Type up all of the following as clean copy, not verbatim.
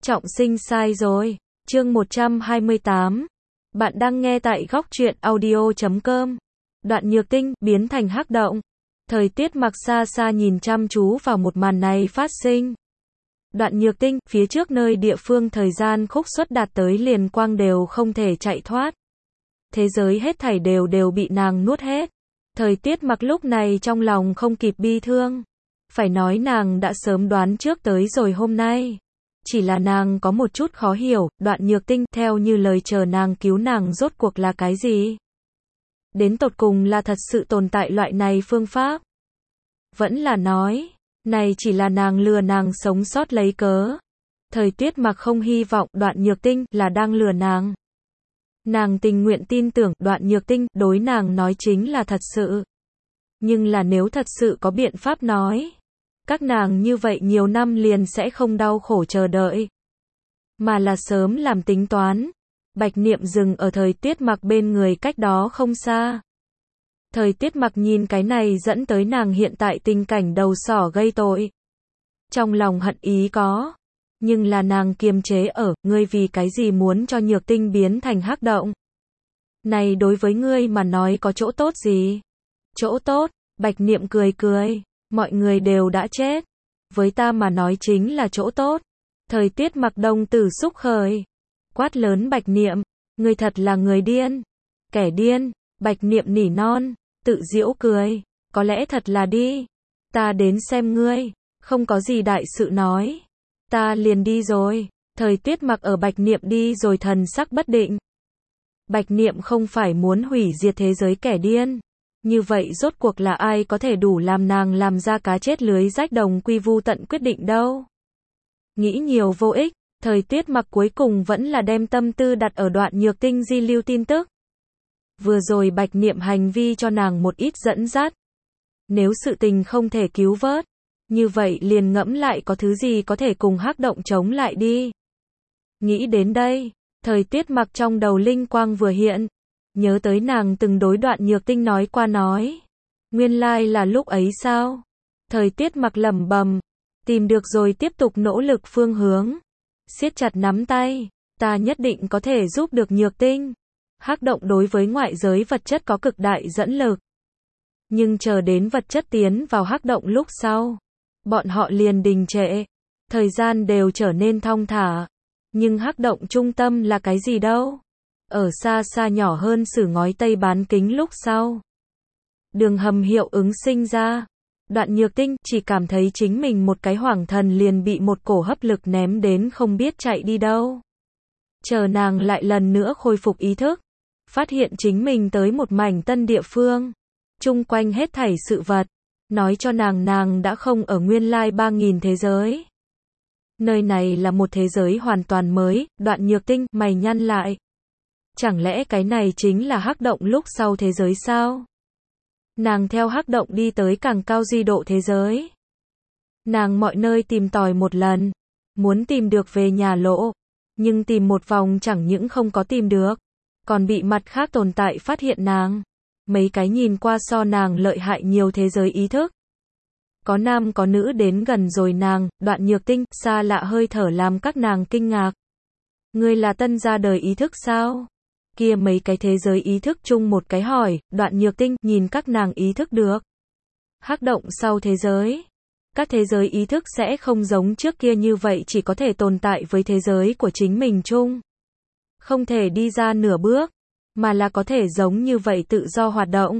Trọng sinh sai rồi. Chương 128. Bạn đang nghe tại góc truyện audio.com. Đoạn Nhược Tinh biến thành hắc động. Thời Tiết Mặc xa xa nhìn chăm chú vào một màn này phát sinh. Đoạn Nhược Tinh, phía trước nơi địa phương thời gian khúc suất đạt tới liền quang đều không thể chạy thoát. Thế giới hết thảy đều bị nàng nuốt hết. Thời Tiết Mặc lúc này trong lòng không kịp bi thương. Phải nói nàng đã sớm đoán trước tới rồi hôm nay. Chỉ là nàng có một chút khó hiểu, Đoạn Nhược Tinh, theo như lời chờ nàng cứu nàng rốt cuộc là cái gì? Đến tột cùng là thật sự tồn tại loại này phương pháp? Vẫn là nói, này chỉ là nàng lừa nàng sống sót lấy cớ. Thời Tiết Mặc không hy vọng Đoạn Nhược Tinh là đang lừa nàng. Nàng tình nguyện tin tưởng Đoạn Nhược Tinh đối nàng nói chính là thật sự. Nhưng là nếu thật sự có biện pháp nói, các nàng như vậy nhiều năm liền sẽ không đau khổ chờ đợi, mà là sớm làm tính toán. Bạch Niệm dừng ở Thời Tiết Mặc bên người cách đó không xa. Thời Tiết Mặc nhìn cái này dẫn tới nàng hiện tại tình cảnh đầu sỏ gây tội. Trong lòng hận ý có, nhưng là nàng kiềm chế ở, ngươi vì cái gì muốn cho Nhược Tinh biến thành hắc động? Này đối với ngươi mà nói có chỗ tốt gì? Chỗ tốt? Bạch Niệm cười cười, mọi người đều đã chết. Với ta mà nói chính là chỗ tốt. Thời Tiết Mặc đồng tử xúc khởi. Quát lớn Bạch Niệm, ngươi thật là người điên. Kẻ điên. Bạch Niệm nỉ non, tự giễu cười, có lẽ thật là đi. Ta đến xem ngươi, không có gì đại sự nói. Ta liền đi rồi. Thời Tiết Mặc ở Bạch Niệm đi rồi thần sắc bất định. Bạch Niệm không phải muốn hủy diệt thế giới kẻ điên. Như vậy rốt cuộc là ai có thể đủ làm nàng làm ra cá chết lưới rách đồng quy vu tận quyết định đâu. Nghĩ nhiều vô ích, Thời Tiết Mặc cuối cùng vẫn là đem tâm tư đặt ở Đoạn Nhược Tinh di lưu tin tức. Vừa rồi Bạch Niệm hành vi cho nàng một ít dẫn dắt. Nếu sự tình không thể cứu vớt, như vậy liền ngẫm lại có thứ gì có thể cùng hắc động chống lại đi. Nghĩ đến đây, Thời Tiết Mặc trong đầu linh quang vừa hiện. Nhớ tới nàng từng đối Đoạn Nhược Tinh nói qua nói. Nguyên lai là lúc ấy sao? Thời Tiết Mặc lẩm bẩm, tìm được rồi tiếp tục nỗ lực phương hướng. Siết chặt nắm tay, ta nhất định có thể giúp được Nhược Tinh. Hắc động đối với ngoại giới vật chất có cực đại dẫn lực. Nhưng chờ đến vật chất tiến vào hắc động lúc sau, bọn họ liền đình trệ. Thời gian đều trở nên thong thả. Nhưng hắc động trung tâm là cái gì đâu? Ở xa xa nhỏ hơn sử ngói tây bán kính lúc sau. Đường hầm hiệu ứng sinh ra. Đoạn Nhược Tinh chỉ cảm thấy chính mình một cái hoảng thần liền bị một cổ hấp lực ném đến không biết chạy đi đâu. Chờ nàng lại lần nữa khôi phục ý thức. Phát hiện chính mình tới một mảnh tân địa phương. Chung quanh hết thảy sự vật. Nói cho nàng đã không ở nguyên lai 3000 thế giới. Nơi này là một thế giới hoàn toàn mới. Đoạn Nhược Tinh mày nhăn lại. Chẳng lẽ cái này chính là hắc động lúc sau thế giới sao? Nàng theo hắc động đi tới càng cao duy độ thế giới. Nàng mọi nơi tìm tòi một lần. Muốn tìm được về nhà lộ. Nhưng tìm một vòng chẳng những không có tìm được. Còn bị mặt khác tồn tại phát hiện nàng. Mấy cái nhìn qua so nàng lợi hại nhiều thế giới ý thức. Có nam có nữ đến gần rồi nàng, Đoạn Nhược Tinh, xa lạ hơi thở làm các nàng kinh ngạc. Ngươi là tân ra đời ý thức sao? Kia mấy cái thế giới ý thức chung một cái hỏi, Đoạn Nhược Tinh nhìn các nàng ý thức được. Hắc động sau thế giới. Các thế giới ý thức sẽ không giống trước kia như vậy chỉ có thể tồn tại với thế giới của chính mình chung. Không thể đi ra nửa bước, mà là có thể giống như vậy tự do hoạt động.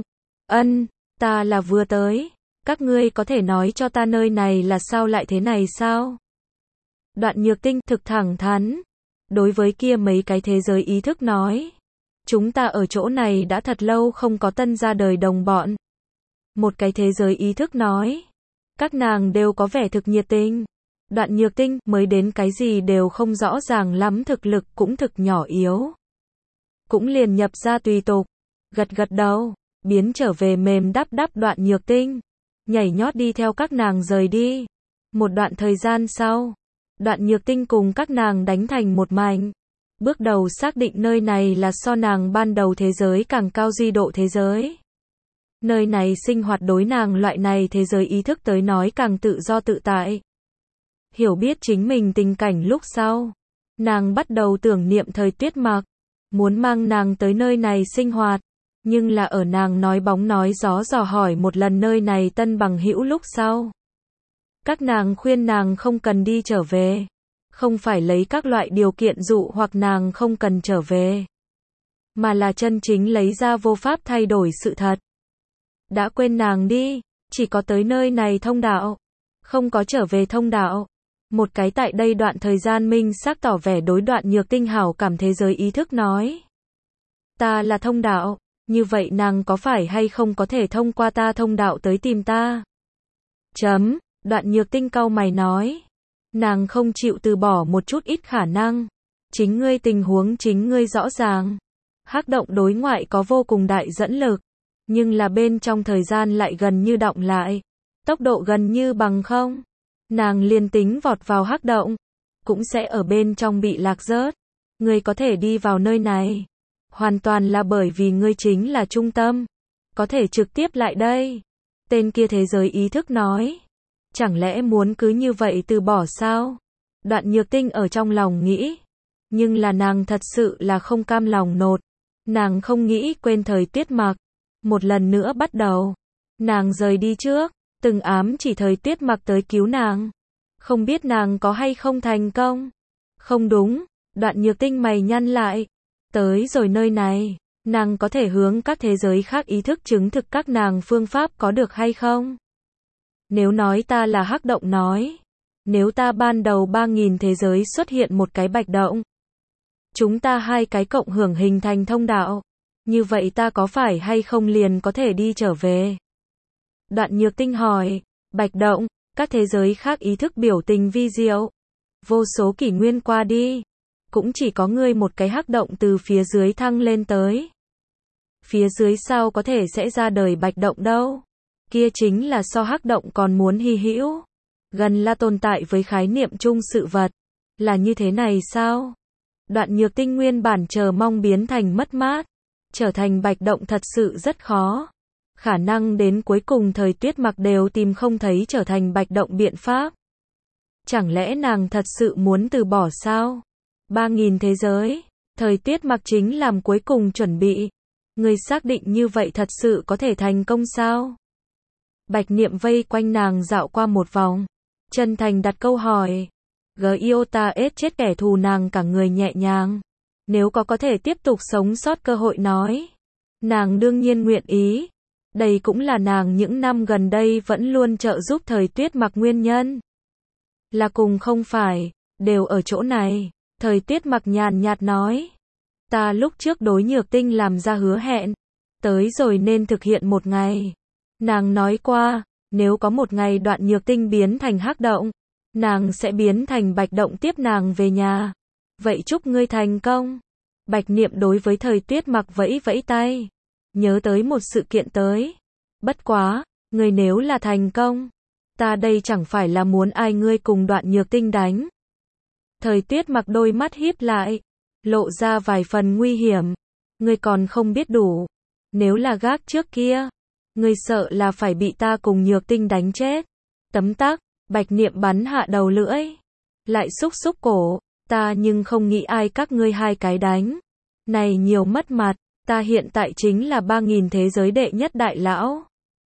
Ta là vừa tới. Các ngươi có thể nói cho ta nơi này là sao lại thế này sao? Đoạn Nhược Tinh thực thẳng thắn. Đối với kia mấy cái thế giới ý thức nói. Chúng ta ở chỗ này đã thật lâu không có tân ra đời đồng bọn. Một cái thế giới ý thức nói. Các nàng đều có vẻ thực nhiệt tình. Đoạn Nhược Tinh mới đến cái gì đều không rõ ràng lắm, thực lực cũng thực nhỏ yếu. Cũng liền nhập ra tùy tục. Gật đầu, biến trở về mềm đắp Đoạn Nhược Tinh. Nhảy nhót đi theo các nàng rời đi. Một đoạn thời gian sau, Đoạn Nhược Tinh cùng các nàng đánh thành một mảnh. Bước đầu xác định nơi này là so nàng ban đầu thế giới càng cao duy độ thế giới. Nơi này sinh hoạt đối nàng loại này thế giới ý thức tới nói càng tự do tự tại. Hiểu biết chính mình tình cảnh lúc sau. Nàng bắt đầu tưởng niệm Thời Tuyết Mặc. Muốn mang nàng tới nơi này sinh hoạt. Nhưng là ở nàng nói bóng nói gió dò hỏi một lần nơi này tân bằng hữu lúc sau. Các nàng khuyên nàng không cần đi trở về. Không phải lấy các loại điều kiện dụ hoặc nàng không cần trở về. Mà là chân chính lấy ra vô pháp thay đổi sự thật. Đã quên nàng đi. Chỉ có tới nơi này thông đạo. Không có trở về thông đạo. Một cái tại đây đoạn thời gian minh xác tỏ vẻ đối Đoạn Nhược Tinh hảo cảm thế giới ý thức nói. Ta là thông đạo. Như vậy nàng có phải hay không có thể thông qua ta thông đạo tới tìm ta? Đoạn Nhược Tinh cau mày nói. Nàng không chịu từ bỏ một chút ít khả năng. Chính ngươi tình huống chính ngươi rõ ràng. Hắc động đối ngoại có vô cùng đại dẫn lực. Nhưng là bên trong thời gian lại gần như đọng lại. Tốc độ gần như bằng không. Nàng liền tính vọt vào hắc động. Cũng sẽ ở bên trong bị lạc rớt. Ngươi có thể đi vào nơi này. Hoàn toàn là bởi vì ngươi chính là trung tâm. Có thể trực tiếp lại đây. Tên kia thế giới ý thức nói. Chẳng lẽ muốn cứ như vậy từ bỏ sao? Đoạn Nhược Tinh ở trong lòng nghĩ. Nhưng là nàng thật sự là không cam lòng nột. Nàng không nghĩ quên Thời Tuyết Mặc. Một lần nữa bắt đầu. Nàng rời đi trước. Từng ám chỉ Thời Tuyết Mặc tới cứu nàng. Không biết nàng có hay không thành công. Không đúng. Đoạn Nhược Tinh mày nhăn lại. Tới rồi nơi này. Nàng có thể hướng các thế giới khác ý thức chứng thực các nàng phương pháp có được hay không? Nếu nói ta là hắc động nói. Nếu ta ban đầu 3.000 thế giới xuất hiện một cái bạch động. Chúng ta hai cái cộng hưởng hình thành thông đạo. Như vậy ta có phải hay không liền có thể đi trở về? Đoạn Nhược Tinh hỏi. Bạch động, các thế giới khác ý thức biểu tình vi diệu. Vô số kỷ nguyên qua đi. Cũng chỉ có ngươi một cái hắc động từ phía dưới thăng lên tới. Phía dưới sao có thể sẽ ra đời bạch động đâu? Kia chính là so hắc động còn muốn hy hữu. Gần là tồn tại với khái niệm chung sự vật. Là như thế này sao? Đoạn Nhược Tinh nguyên bản chờ mong biến thành mất mát. Trở thành bạch động thật sự rất khó. Khả năng đến cuối cùng Thời Tuyết Mặc đều tìm không thấy trở thành bạch động biện pháp. Chẳng lẽ nàng thật sự muốn từ bỏ sao? 3.000 thế giới. Thời Tuyết Mặc chính làm cuối cùng chuẩn bị. Người xác định như vậy thật sự có thể thành công sao? Bạch Niệm vây quanh nàng dạo qua một vòng. Chân thành đặt câu hỏi. Giota chết kẻ thù nàng cả người nhẹ nhàng. Nếu có thể tiếp tục sống sót cơ hội nói. Nàng đương nhiên nguyện ý. Đây cũng là nàng những năm gần đây vẫn luôn trợ giúp Thời Tuyết Mặc nguyên nhân. Là cùng không phải, đều ở chỗ này. Thời Tuyết Mặc nhàn nhạt nói. Ta lúc trước đối Nhược Tinh làm ra hứa hẹn. Tới rồi nên thực hiện một ngày. Nàng nói qua, nếu có một ngày Đoạn Nhược Tinh biến thành hắc động, nàng sẽ biến thành bạch động tiếp nàng về nhà. Vậy chúc ngươi thành công. Bạch Niệm đối với Thời Tuyết Mặc vẫy vẫy tay. Nhớ tới một sự kiện tới. Bất quá, ngươi nếu là thành công, ta đây chẳng phải là muốn ai ngươi cùng Đoạn Nhược Tinh đánh. Thời Tuyết Mặc đôi mắt híp lại, lộ ra vài phần nguy hiểm. Ngươi còn không biết đủ. Nếu là gác trước kia, ngươi sợ là phải bị ta cùng Nhược Tinh đánh chết. Tấm tắc, Bạch Niệm bắn hạ đầu lưỡi. Lại xúc xúc cổ, ta nhưng không nghĩ ai các ngươi hai cái đánh. Này nhiều mất mặt, ta hiện tại chính là 3.000 thế giới đệ nhất đại lão.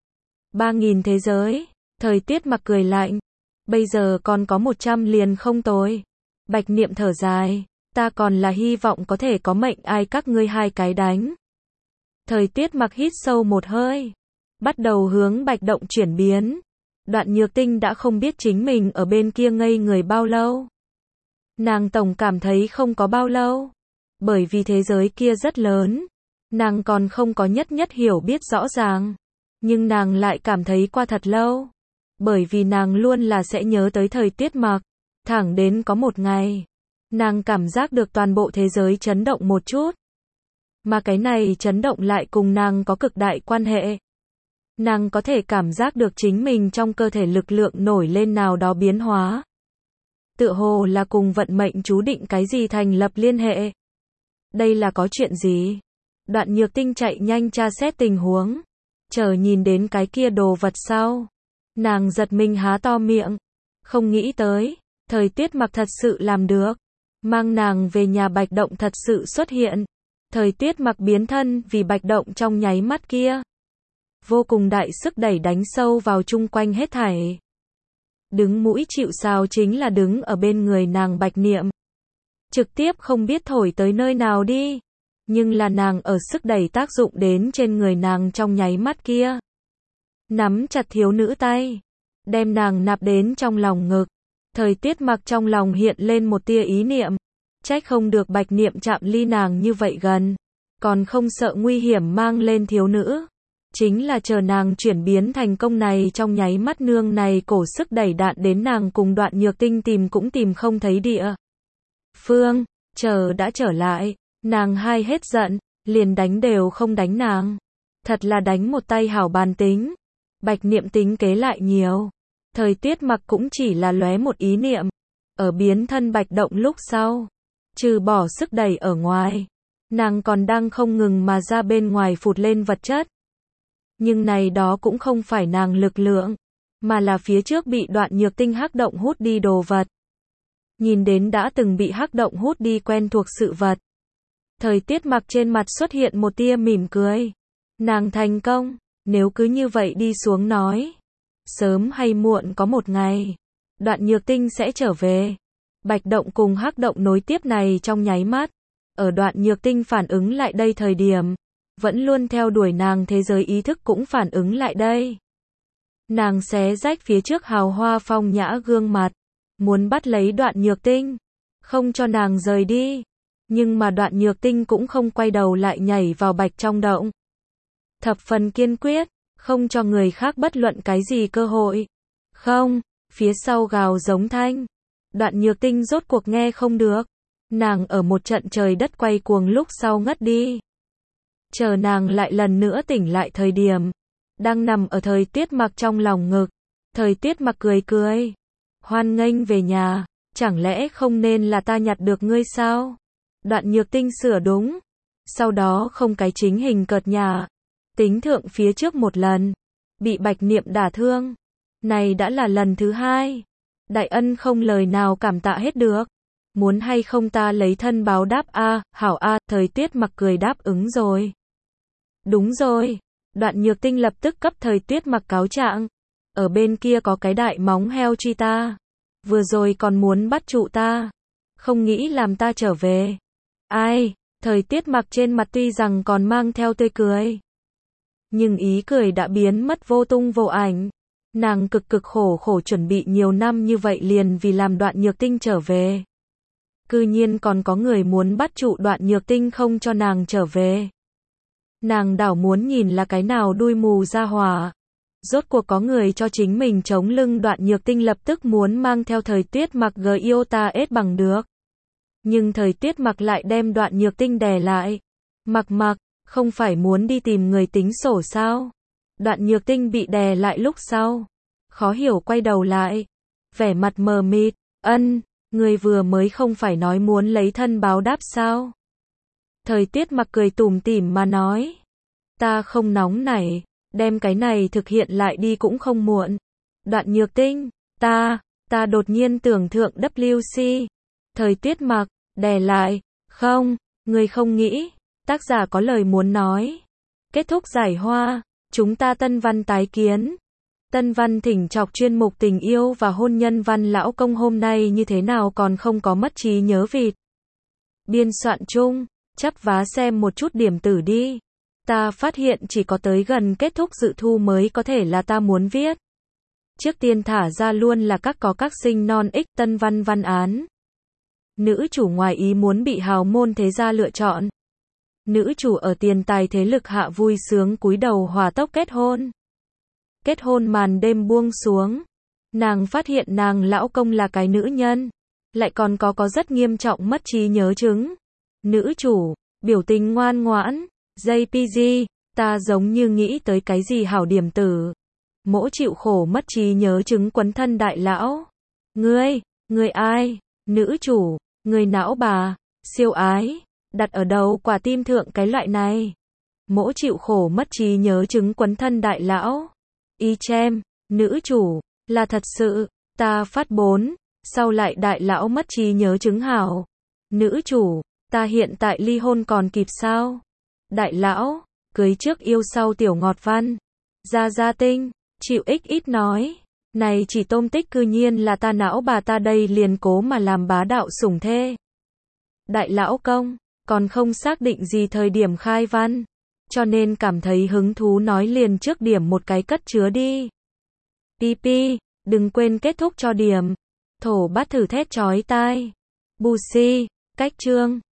3.000 thế giới, Thời Tuyết Mặc cười lạnh. Bây giờ còn có 100 liền không tồi. Bạch Niệm thở dài, ta còn là hy vọng có thể có mệnh ai các ngươi hai cái đánh. Thời Tuyết Mặc hít sâu một hơi, bắt đầu hướng bạch động chuyển biến. Đoạn Nhược Tinh đã không biết chính mình ở bên kia ngây người bao lâu. Nàng tổng cảm thấy không có bao lâu, bởi vì thế giới kia rất lớn, nàng còn không có nhất hiểu biết rõ ràng, nhưng nàng lại cảm thấy qua thật lâu, bởi vì nàng luôn là sẽ nhớ tới Thời Tuyết Mặc, thẳng đến có một ngày, nàng cảm giác được toàn bộ thế giới chấn động một chút, mà cái này chấn động lại cùng nàng có cực đại quan hệ. Nàng có thể cảm giác được chính mình trong cơ thể lực lượng nổi lên nào đó biến hóa. Tựa hồ là cùng vận mệnh chú định cái gì thành lập liên hệ. Đây là có chuyện gì? Đoạn Nhược Tinh chạy nhanh tra xét tình huống. Chờ nhìn đến cái kia đồ vật sau. Nàng giật mình há to miệng. Không nghĩ tới, Thời Tiết Mặc thật sự làm được. Mang nàng về nhà Bạch Động thật sự xuất hiện. Thời Tiết Mặc biến thân vì Bạch Động trong nháy mắt kia. Vô cùng đại sức đẩy đánh sâu vào chung quanh hết thảy. Đứng mũi chịu sào chính là đứng ở bên người nàng Bạch Niệm. Trực tiếp không biết thổi tới nơi nào đi. Nhưng là nàng ở sức đẩy tác dụng đến trên người nàng trong nháy mắt kia. Nắm chặt thiếu nữ tay. Đem nàng nạp đến trong lòng ngực. Thời Tiết Mặc trong lòng hiện lên một tia ý niệm. Trách không được Bạch Niệm chạm ly nàng như vậy gần. Còn không sợ nguy hiểm mang lên thiếu nữ. Chính là chờ nàng chuyển biến thành công này trong nháy mắt nương này cổ sức đẩy đạn đến nàng cùng Đoạn Nhược Tinh tìm cũng tìm không thấy địa. Phương, chờ đã trở lại. Nàng hai hết giận, liền đánh đều không đánh nàng. Thật là đánh một tay hảo bàn tính. Bạch Niệm tính kế lại nhiều. Thời Tiết Mặc cũng chỉ là lóe một ý niệm. Ở biến thân Bạch Động lúc sau. Trừ bỏ sức đẩy ở ngoài. Nàng còn đang không ngừng mà ra bên ngoài phụt lên vật chất. Nhưng này đó cũng không phải nàng lực lượng. Mà là phía trước bị Đoạn Nhược Tinh hắc động hút đi đồ vật. Nhìn đến đã từng bị hắc động hút đi quen thuộc sự vật. Thời Tiết Mặc trên mặt xuất hiện một tia mỉm cười. Nàng thành công, nếu cứ như vậy đi xuống nói. Sớm hay muộn có một ngày. Đoạn Nhược Tinh sẽ trở về. Bạch Động cùng hắc động nối tiếp này trong nháy mắt. Ở Đoạn Nhược Tinh phản ứng lại đây thời điểm. Vẫn luôn theo đuổi nàng thế giới ý thức cũng phản ứng lại đây. Nàng xé rách phía trước hào hoa phong nhã gương mặt. Muốn bắt lấy Đoạn Nhược Tinh. Không cho nàng rời đi. Nhưng mà Đoạn Nhược Tinh cũng không quay đầu lại nhảy vào Bạch trong động. Thập phần kiên quyết, không cho người khác bất luận cái gì cơ hội. Không, phía sau gào giống thanh. Đoạn Nhược Tinh rốt cuộc nghe không được. Nàng ở một trận trời đất quay cuồng lúc sau ngất đi. Chờ nàng lại lần nữa tỉnh lại thời điểm. Đang nằm ở Thời Tiết Mặc trong lòng ngực. Thời Tiết Mặc cười cười. Hoan nghênh về nhà, chẳng lẽ không nên là ta nhặt được ngươi sao? Đoạn Nhược Tinh sửa đúng. Sau đó không cái chính hình cợt nhả. Tính thượng phía trước một lần. Bị Bạch Niệm đả thương. Này đã là lần thứ hai. Đại ân không lời nào cảm tạ hết được. Muốn hay không ta lấy thân báo đáp a, hảo a, Thời Tiết Mặc cười đáp ứng rồi. Đúng rồi. Đoạn Nhược Tinh lập tức cấp Thời Tiết Mặc cáo trạng. Ở bên kia có cái đại móng heo truy ta. Vừa rồi còn muốn bắt trụ ta. Không nghĩ làm ta trở về. Ai, Thời Tiết Mặc trên mặt tuy rằng còn mang theo tươi cười. Nhưng ý cười đã biến mất vô tung vô ảnh. Nàng cực khổ chuẩn bị nhiều năm như vậy liền vì làm Đoạn Nhược Tinh trở về. Cư nhiên còn có người muốn bắt trụ Đoạn Nhược Tinh không cho nàng trở về. Nàng đảo muốn nhìn là cái nào đuôi mù ra hỏa. Rốt cuộc có người cho chính mình chống lưng Đoạn Nhược Tinh lập tức muốn mang theo Thời Tiết Mặc Giota S bằng được. Nhưng Thời Tiết Mặc lại đem Đoạn Nhược Tinh đè lại. Mặc, không phải muốn đi tìm người tính sổ sao? Đoạn Nhược Tinh bị đè lại lúc sau. Khó hiểu quay đầu lại. Vẻ mặt mờ mịt, người vừa mới không phải nói muốn lấy thân báo đáp sao? Thời Tiết Mặc cười tủm tỉm mà nói. Ta không nóng nảy, đem cái này thực hiện lại đi cũng không muộn. Đoạn Nhược Tinh, ta đột nhiên tưởng thượng WC. Thời Tiết Mặc, đè lại, không, người không nghĩ. Tác giả có lời muốn nói. Kết thúc giải hoa, chúng ta tân văn tái kiến. Tân văn thỉnh chọc chuyên mục tình yêu và hôn nhân văn lão công hôm nay như thế nào còn không có mất trí nhớ vịt. Biên soạn chung, chắp vá xem một chút điểm tử đi. Ta phát hiện chỉ có tới gần kết thúc dự thu mới có thể là ta muốn viết. Trước tiên thả ra luôn là các sinh non ích tân văn văn án. Nữ chủ ngoài ý muốn bị hào môn thế gia lựa chọn. Nữ chủ ở tiền tài thế lực hạ vui sướng cúi đầu hòa tốc kết hôn. Kết hôn màn đêm buông xuống. Nàng phát hiện nàng lão công là cái nữ nhân. Lại còn có rất nghiêm trọng mất trí nhớ chứng. Nữ chủ, biểu tình ngoan ngoãn. JPG, ta giống như nghĩ tới cái gì hảo điểm tử. Mỗ chịu khổ mất trí nhớ chứng quấn thân đại lão. Ngươi ai? Nữ chủ, người não bà, siêu ái. Đặt ở đầu quả tim thượng cái loại này. Mỗ chịu khổ mất trí nhớ chứng quấn thân đại lão. Y chem, nữ chủ, là thật sự, ta phát 4, Sau lại đại lão mất trí nhớ chứng hảo. Nữ chủ, ta hiện tại ly hôn còn kịp sao? Đại lão, cưới trước yêu sau tiểu ngọt văn. Gia Gia Tinh, chịu XX nói. Này chỉ tôm tích cư nhiên là ta não bà ta đây liền cố mà làm bá đạo sủng thê. Đại lão công, còn không xác định gì thời điểm khai văn. Cho nên cảm thấy hứng thú nói liền trước điểm một cái cất chứa đi. PP, đừng quên kết thúc cho điểm. Thổ bát thử thét chói tai. Bù si, cách chương.